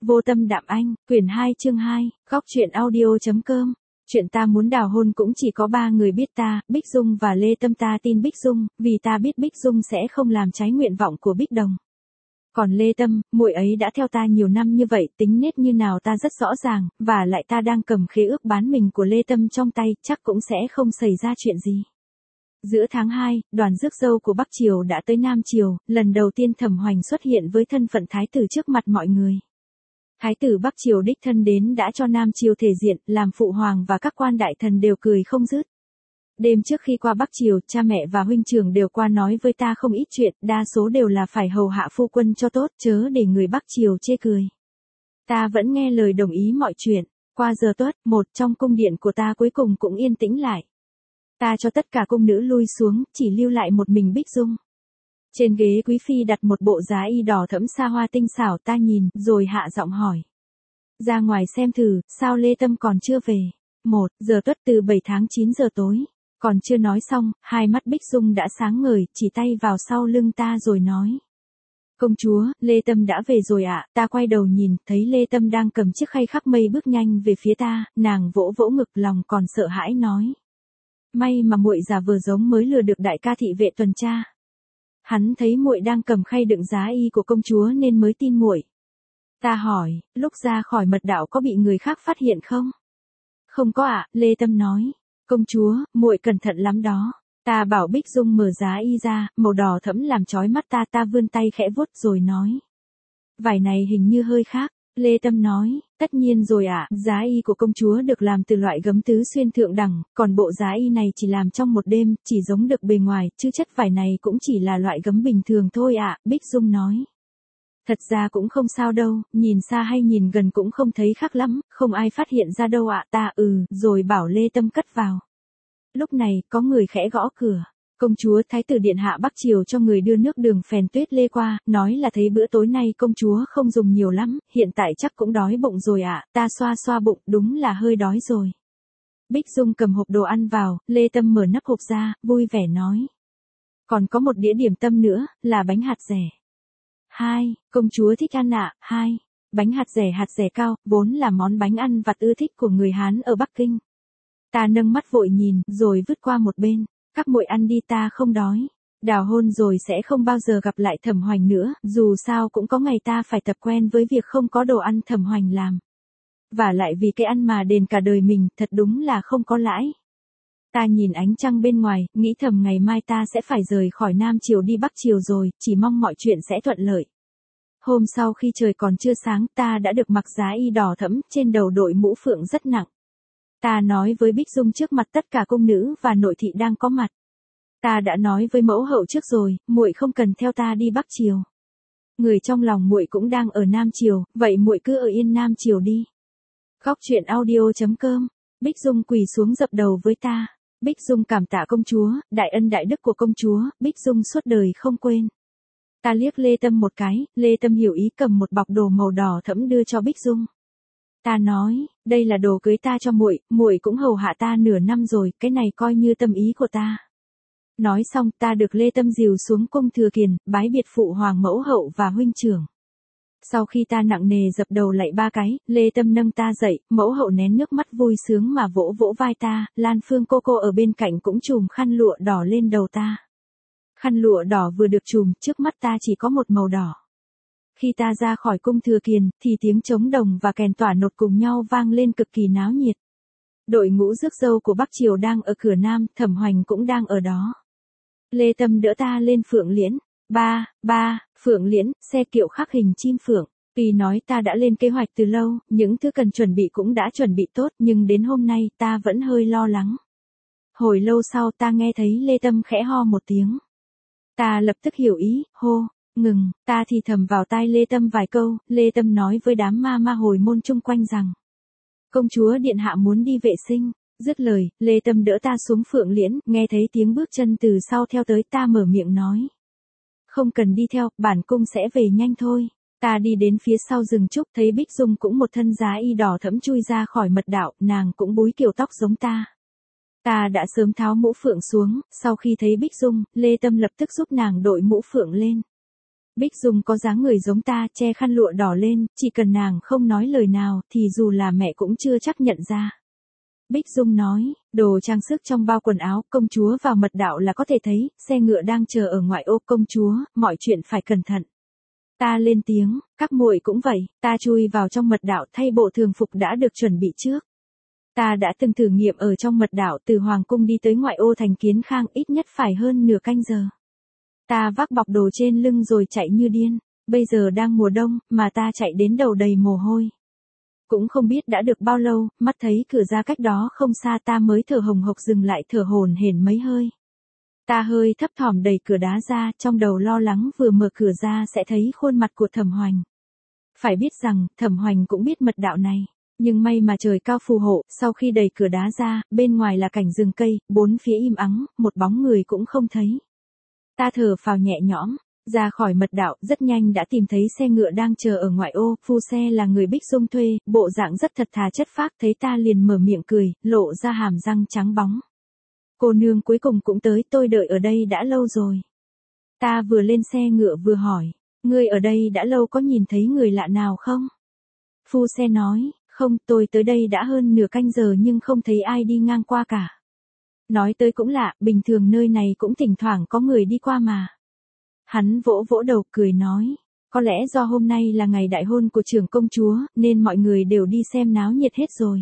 Vô tâm đạm anh, quyển 2 chương 2, góc truyện audio.com. Chuyện ta muốn đào hôn cũng chỉ có 3 người biết ta, Bích Dung và Lê Tâm. Ta tin Bích Dung, vì ta biết Bích Dung sẽ không làm trái nguyện vọng của Bích Đồng. Còn Lê Tâm, muội ấy đã theo ta nhiều năm như vậy, tính nết như nào ta rất rõ ràng, và lại ta đang cầm khế ước bán mình của Lê Tâm trong tay, chắc cũng sẽ không xảy ra chuyện gì. Giữa tháng 2, đoàn rước dâu của Bắc Triều đã tới Nam Triều, lần đầu tiên Thẩm Hoành xuất hiện với thân phận thái tử trước mặt mọi người. Thái tử Bắc Triều đích thân đến đã cho Nam Triều thể diện, làm phụ hoàng và các quan đại thần đều cười không dứt. Đêm trước khi qua Bắc Triều, cha mẹ và huynh trưởng đều qua nói với ta không ít chuyện, đa số đều là phải hầu hạ phu quân cho tốt, chớ để người Bắc Triều chê cười. Ta vẫn nghe lời đồng ý mọi chuyện. Qua giờ tuất, một trong cung điện của ta cuối cùng cũng yên tĩnh lại. Ta cho tất cả cung nữ lui xuống, chỉ lưu lại một mình Bích Dung. Trên ghế quý phi đặt một bộ giá y đỏ thẫm xa hoa tinh xảo, ta nhìn, rồi hạ giọng hỏi. Ra ngoài xem thử, sao Lê Tâm còn chưa về? 1 giờ tuất từ 7 tháng 9 giờ tối. Còn chưa nói xong, hai mắt Bích Dung đã sáng ngời, chỉ tay vào sau lưng ta rồi nói. Công chúa, Lê Tâm đã về rồi ạ. Ta quay đầu nhìn, thấy Lê Tâm đang cầm chiếc khay khắp mây bước nhanh về phía ta, nàng vỗ vỗ ngực, lòng còn sợ hãi nói. May mà muội giả vờ giống mới lừa được đại ca thị vệ tuần tra. Hắn thấy muội đang cầm khay đựng giá y của công chúa nên mới tin muội. Ta hỏi, lúc ra khỏi mật đạo có bị người khác phát hiện không? Không có ạ, Lê Tâm nói. Công chúa, muội cẩn thận lắm đó. Ta bảo Bích Dung mở giá y ra, màu đỏ thẫm làm chói mắt ta. Ta vươn tay khẽ vuốt rồi nói. Vải này hình như hơi khác. Lê Tâm nói, tất nhiên rồi ạ, giá y của công chúa được làm từ loại gấm tứ xuyên thượng đẳng, còn bộ giá y này chỉ làm trong một đêm, chỉ giống được bề ngoài, chứ chất vải này cũng chỉ là loại gấm bình thường thôi ạ, Bích Dung nói. Thật ra cũng không sao đâu, nhìn xa hay nhìn gần cũng không thấy khác lắm, không ai phát hiện ra đâu ạ. Ta rồi bảo Lê Tâm cất vào. Lúc này, có người khẽ gõ cửa. Công chúa Thái tử Điện Hạ Bắc Triều cho người đưa nước đường phèn tuyết lê qua, nói là thấy bữa tối nay công chúa không dùng nhiều lắm, hiện tại chắc cũng đói bụng rồi ạ. Ta xoa xoa bụng, đúng là hơi đói rồi. Bích Dung cầm hộp đồ ăn vào, Lê Tâm mở nắp hộp ra, vui vẻ nói. Còn có một đĩa điểm tâm nữa, là bánh hạt dẻ. 2. Công chúa thích ăn ạ. 2. Bánh hạt dẻ cao, vốn là món bánh ăn vặt ưa thích của người Hán ở Bắc Kinh. Ta nâng mắt vội nhìn, rồi vứt qua một bên. Các muội ăn đi, ta không đói. Đào hôn rồi sẽ không bao giờ gặp lại Thẩm Hoành nữa, dù sao cũng có ngày ta phải tập quen với việc không có đồ ăn Thẩm Hoành làm. Và lại vì cái ăn mà đền cả đời mình, thật đúng là không có lãi. Ta nhìn ánh trăng bên ngoài, nghĩ thầm ngày mai ta sẽ phải rời khỏi Nam Triều đi Bắc Triều rồi, chỉ mong mọi chuyện sẽ thuận lợi. Hôm sau khi trời còn chưa sáng, ta đã được mặc giá y đỏ thẫm, trên đầu đội mũ phượng rất nặng. Ta nói với Bích Dung trước mặt tất cả cung nữ và nội thị đang có mặt. Ta đã nói với mẫu hậu trước rồi, muội không cần theo ta đi Bắc Triều. Người trong lòng muội cũng đang ở Nam Triều, vậy muội cứ ở yên Nam Triều đi. Góc truyện audio.com. Bích Dung quỳ xuống dập đầu với ta. Bích Dung cảm tạ công chúa, đại ân đại đức của công chúa, Bích Dung suốt đời không quên. Ta liếc Lê Tâm một cái, Lê Tâm hiểu ý cầm một bọc đồ màu đỏ thẫm đưa cho Bích Dung. Ta nói, đây là đồ cưới ta cho muội, muội cũng hầu hạ ta nửa năm rồi, cái này coi như tâm ý của ta. Nói xong, ta được Lê Tâm dìu xuống cung Thừa Kiền, bái biệt phụ hoàng mẫu hậu và huynh trưởng. Sau khi ta nặng nề dập đầu lạy 3 cái, Lê Tâm nâng ta dậy, mẫu hậu nén nước mắt vui sướng mà vỗ vỗ vai ta, Lan Phương cô ở bên cạnh cũng chùm khăn lụa đỏ lên đầu ta. Khăn lụa đỏ vừa được chùm, trước mắt ta chỉ có một màu đỏ. Khi ta ra khỏi cung Thừa Kiền, thì tiếng trống đồng và kèn tỏa nột cùng nhau vang lên cực kỳ náo nhiệt. Đội ngũ rước dâu của Bắc Triều đang ở cửa Nam, Thẩm Hoành cũng đang ở đó. Lê Tâm đỡ ta lên Phượng Liễn. Phượng Liễn, xe kiệu khắc hình chim phượng. Tuy nói ta đã lên kế hoạch từ lâu, những thứ cần chuẩn bị cũng đã chuẩn bị tốt, nhưng đến hôm nay ta vẫn hơi lo lắng. Hồi lâu sau ta nghe thấy Lê Tâm khẽ ho một tiếng. Ta lập tức hiểu ý, hô. Ngừng, ta thì thầm vào tai Lê Tâm vài câu, Lê Tâm nói với đám ma hồi môn chung quanh rằng. Công chúa Điện Hạ muốn đi vệ sinh. Dứt lời, Lê Tâm đỡ ta xuống Phượng Liễn, nghe thấy tiếng bước chân từ sau theo tới, ta mở miệng nói. Không cần đi theo, bản cung sẽ về nhanh thôi. Ta đi đến phía sau rừng trúc, thấy Bích Dung cũng một thân giá y đỏ thẫm chui ra khỏi mật đạo, nàng cũng búi kiểu tóc giống ta. Ta đã sớm tháo mũ phượng xuống, sau khi thấy Bích Dung, Lê Tâm lập tức giúp nàng đội mũ phượng lên. Bích Dung có dáng người giống ta, che khăn lụa đỏ lên, chỉ cần nàng không nói lời nào thì dù là mẹ cũng chưa chắc nhận ra. Bích Dung nói, đồ trang sức trong bao quần áo, công chúa vào mật đạo là có thể thấy, xe ngựa đang chờ ở ngoại ô, công chúa, mọi chuyện phải cẩn thận. Ta lên tiếng, các muội cũng vậy, ta chui vào trong mật đạo thay bộ thường phục đã được chuẩn bị trước. Ta đã từng thử nghiệm ở trong mật đạo từ Hoàng cung đi tới ngoại ô thành Kiến Khang ít nhất phải hơn nửa canh giờ. Ta vác bọc đồ trên lưng rồi chạy như điên, bây giờ đang mùa đông, mà ta chạy đến đầu đầy mồ hôi. Cũng không biết đã được bao lâu, mắt thấy cửa ra cách đó không xa ta mới thở hồng hộc dừng lại thở hổn hển mấy hơi. Ta hơi thấp thỏm đẩy cửa đá ra, trong đầu lo lắng vừa mở cửa ra sẽ thấy khuôn mặt của Thẩm Hoành. Phải biết rằng, Thẩm Hoành cũng biết mật đạo này. Nhưng may mà trời cao phù hộ, sau khi đẩy cửa đá ra, bên ngoài là cảnh rừng cây, bốn phía im ắng, một bóng người cũng không thấy. Ta thở phào nhẹ nhõm, ra khỏi mật đạo, rất nhanh đã tìm thấy xe ngựa đang chờ ở ngoại ô, phu xe là người Bích Dung thuê, bộ dạng rất thật thà chất phác, thấy ta liền mở miệng cười, lộ ra hàm răng trắng bóng. Cô nương cuối cùng cũng tới, tôi đợi ở đây đã lâu rồi. Ta vừa lên xe ngựa vừa hỏi, ngươi ở đây đã lâu có nhìn thấy người lạ nào không? Phu xe nói, không, tôi tới đây đã hơn nửa canh giờ nhưng không thấy ai đi ngang qua cả. Nói tới cũng lạ, bình thường nơi này cũng thỉnh thoảng có người đi qua mà. Hắn vỗ vỗ đầu cười nói, có lẽ do hôm nay là ngày đại hôn của trưởng công chúa, nên mọi người đều đi xem náo nhiệt hết rồi.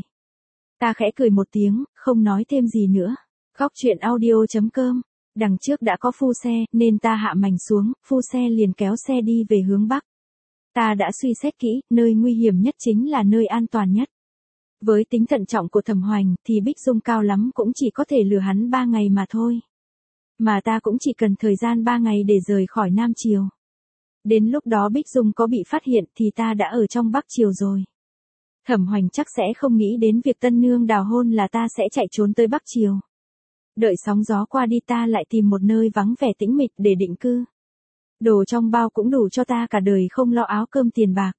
Ta khẽ cười một tiếng, không nói thêm gì nữa. Góc truyện audio.com. Đằng trước đã có phu xe, nên ta hạ mành xuống, phu xe liền kéo xe đi về hướng bắc. Ta đã suy xét kỹ, nơi nguy hiểm nhất chính là nơi an toàn nhất. Với tính thận trọng của Thẩm Hoành, thì Bích Dung cao lắm cũng chỉ có thể lừa hắn 3 ngày mà thôi. Mà ta cũng chỉ cần thời gian 3 ngày để rời khỏi Nam Triều. Đến lúc đó Bích Dung có bị phát hiện thì ta đã ở trong Bắc Triều rồi. Thẩm Hoành chắc sẽ không nghĩ đến việc tân nương đào hôn là ta sẽ chạy trốn tới Bắc Triều. Đợi sóng gió qua đi ta lại tìm một nơi vắng vẻ tĩnh mịch để định cư. Đồ trong bao cũng đủ cho ta cả đời không lo áo cơm tiền bạc.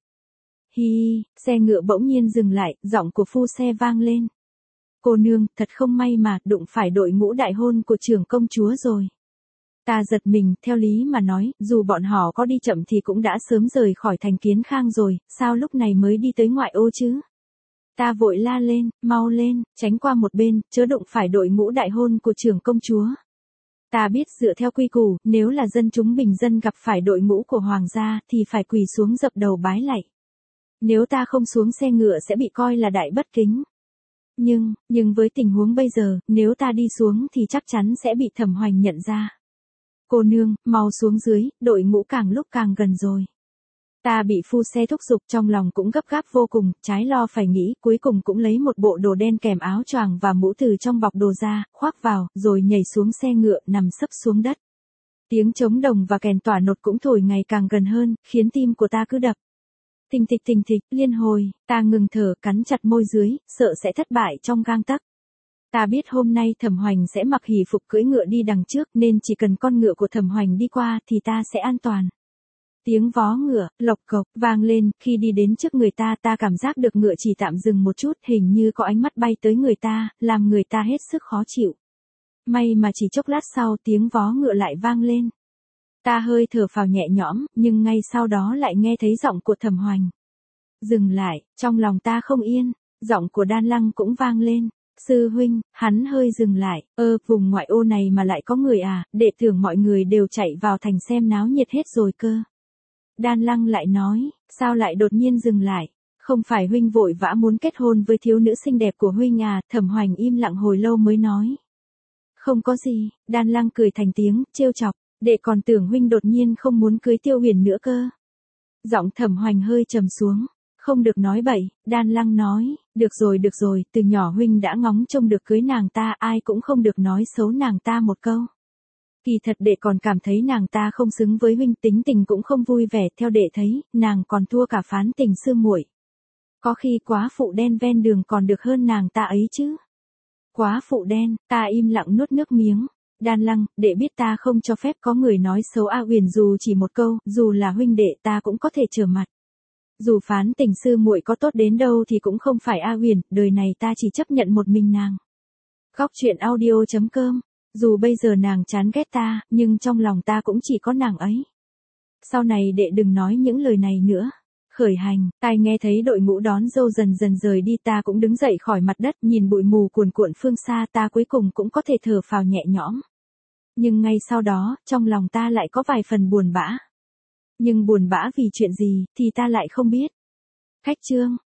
Hi, xe ngựa bỗng nhiên dừng lại, giọng của phu xe vang lên. Cô nương, thật không may mà, đụng phải đội ngũ đại hôn của trưởng công chúa rồi. Ta giật mình, theo lý mà nói, dù bọn họ có đi chậm thì cũng đã sớm rời khỏi thành Kiến Khang rồi, sao lúc này mới đi tới ngoại ô chứ? Ta vội la lên, mau lên, tránh qua một bên, chớ đụng phải đội ngũ đại hôn của trưởng công chúa. Ta biết dựa theo quy củ, nếu là dân chúng bình dân gặp phải đội ngũ của hoàng gia thì phải quỳ xuống dập đầu bái lạy. Nếu ta không xuống xe ngựa sẽ bị coi là đại bất kính. Nhưng với tình huống bây giờ, nếu ta đi xuống thì chắc chắn sẽ bị Thẩm Hoành nhận ra. Cô nương, mau xuống dưới, đội ngũ càng lúc càng gần rồi. Ta bị phu xe thúc giục trong lòng cũng gấp gáp vô cùng, trái lo phải nghĩ, cuối cùng cũng lấy một bộ đồ đen kèm áo choàng và mũ từ trong bọc đồ ra, khoác vào, rồi nhảy xuống xe ngựa, nằm sấp xuống đất. Tiếng trống đồng và kèn tỏa nột cũng thổi ngày càng gần hơn, khiến tim của ta cứ đập. Thình thịch, liên hồi, ta ngừng thở, cắn chặt môi dưới, sợ sẽ thất bại trong gang tấc. Ta biết hôm nay Thẩm Hoành sẽ mặc hỷ phục cưỡi ngựa đi đằng trước nên chỉ cần con ngựa của Thẩm Hoành đi qua thì ta sẽ an toàn. Tiếng vó ngựa, lộc cộc, vang lên, khi đi đến trước người ta cảm giác được ngựa chỉ tạm dừng một chút, hình như có ánh mắt bay tới người ta, làm người ta hết sức khó chịu. May mà chỉ chốc lát sau tiếng vó ngựa lại vang lên. Ta hơi thở phào nhẹ nhõm, nhưng ngay sau đó lại nghe thấy giọng của Thẩm Hoành. Dừng lại, trong lòng ta không yên, giọng của Đan Lăng cũng vang lên. Sư huynh, hắn hơi dừng lại, vùng ngoại ô này mà lại có người à, đệ tưởng mọi người đều chạy vào thành xem náo nhiệt hết rồi cơ. Đan Lăng lại nói, sao lại đột nhiên dừng lại, không phải huynh vội vã muốn kết hôn với thiếu nữ xinh đẹp của huynh à, Thẩm Hoành im lặng hồi lâu mới nói. Không có gì, Đan Lăng cười thành tiếng, trêu chọc, đệ còn tưởng huynh đột nhiên không muốn cưới Tiêu Huyền nữa cơ. Giọng Thẩm Hoành hơi trầm xuống. Không được nói bậy, Đan Lăng nói, được rồi, từ nhỏ huynh đã ngóng trông được cưới nàng ta, ai cũng không được nói xấu nàng ta một câu. Kỳ thật đệ còn cảm thấy nàng ta không xứng với huynh, tính tình cũng không vui vẻ, theo đệ thấy, nàng còn thua cả Phán Tình sư muội. Có khi quá phụ đen ven đường còn được hơn nàng ta ấy chứ. Quá phụ đen, ta im lặng nuốt nước miếng. Đan Lăng, đệ biết ta không cho phép có người nói xấu A Huyền dù chỉ một câu, dù là huynh đệ ta cũng có thể trở mặt. Dù Phán Tình sư muội có tốt đến đâu thì cũng không phải A Huyền, đời này ta chỉ chấp nhận một mình nàng. Góc truyện audio.com. Dù bây giờ nàng chán ghét ta, nhưng trong lòng ta cũng chỉ có nàng ấy. Sau này đệ đừng nói những lời này nữa. Khởi hành, tai nghe thấy đội ngũ đón dâu dần dần rời đi, ta cũng đứng dậy khỏi mặt đất, nhìn bụi mù cuồn cuộn phương xa, ta cuối cùng cũng có thể thở phào nhẹ nhõm. Nhưng ngay sau đó, trong lòng ta lại có vài phần buồn bã. Nhưng buồn bã vì chuyện gì, thì ta lại không biết. Khách trương,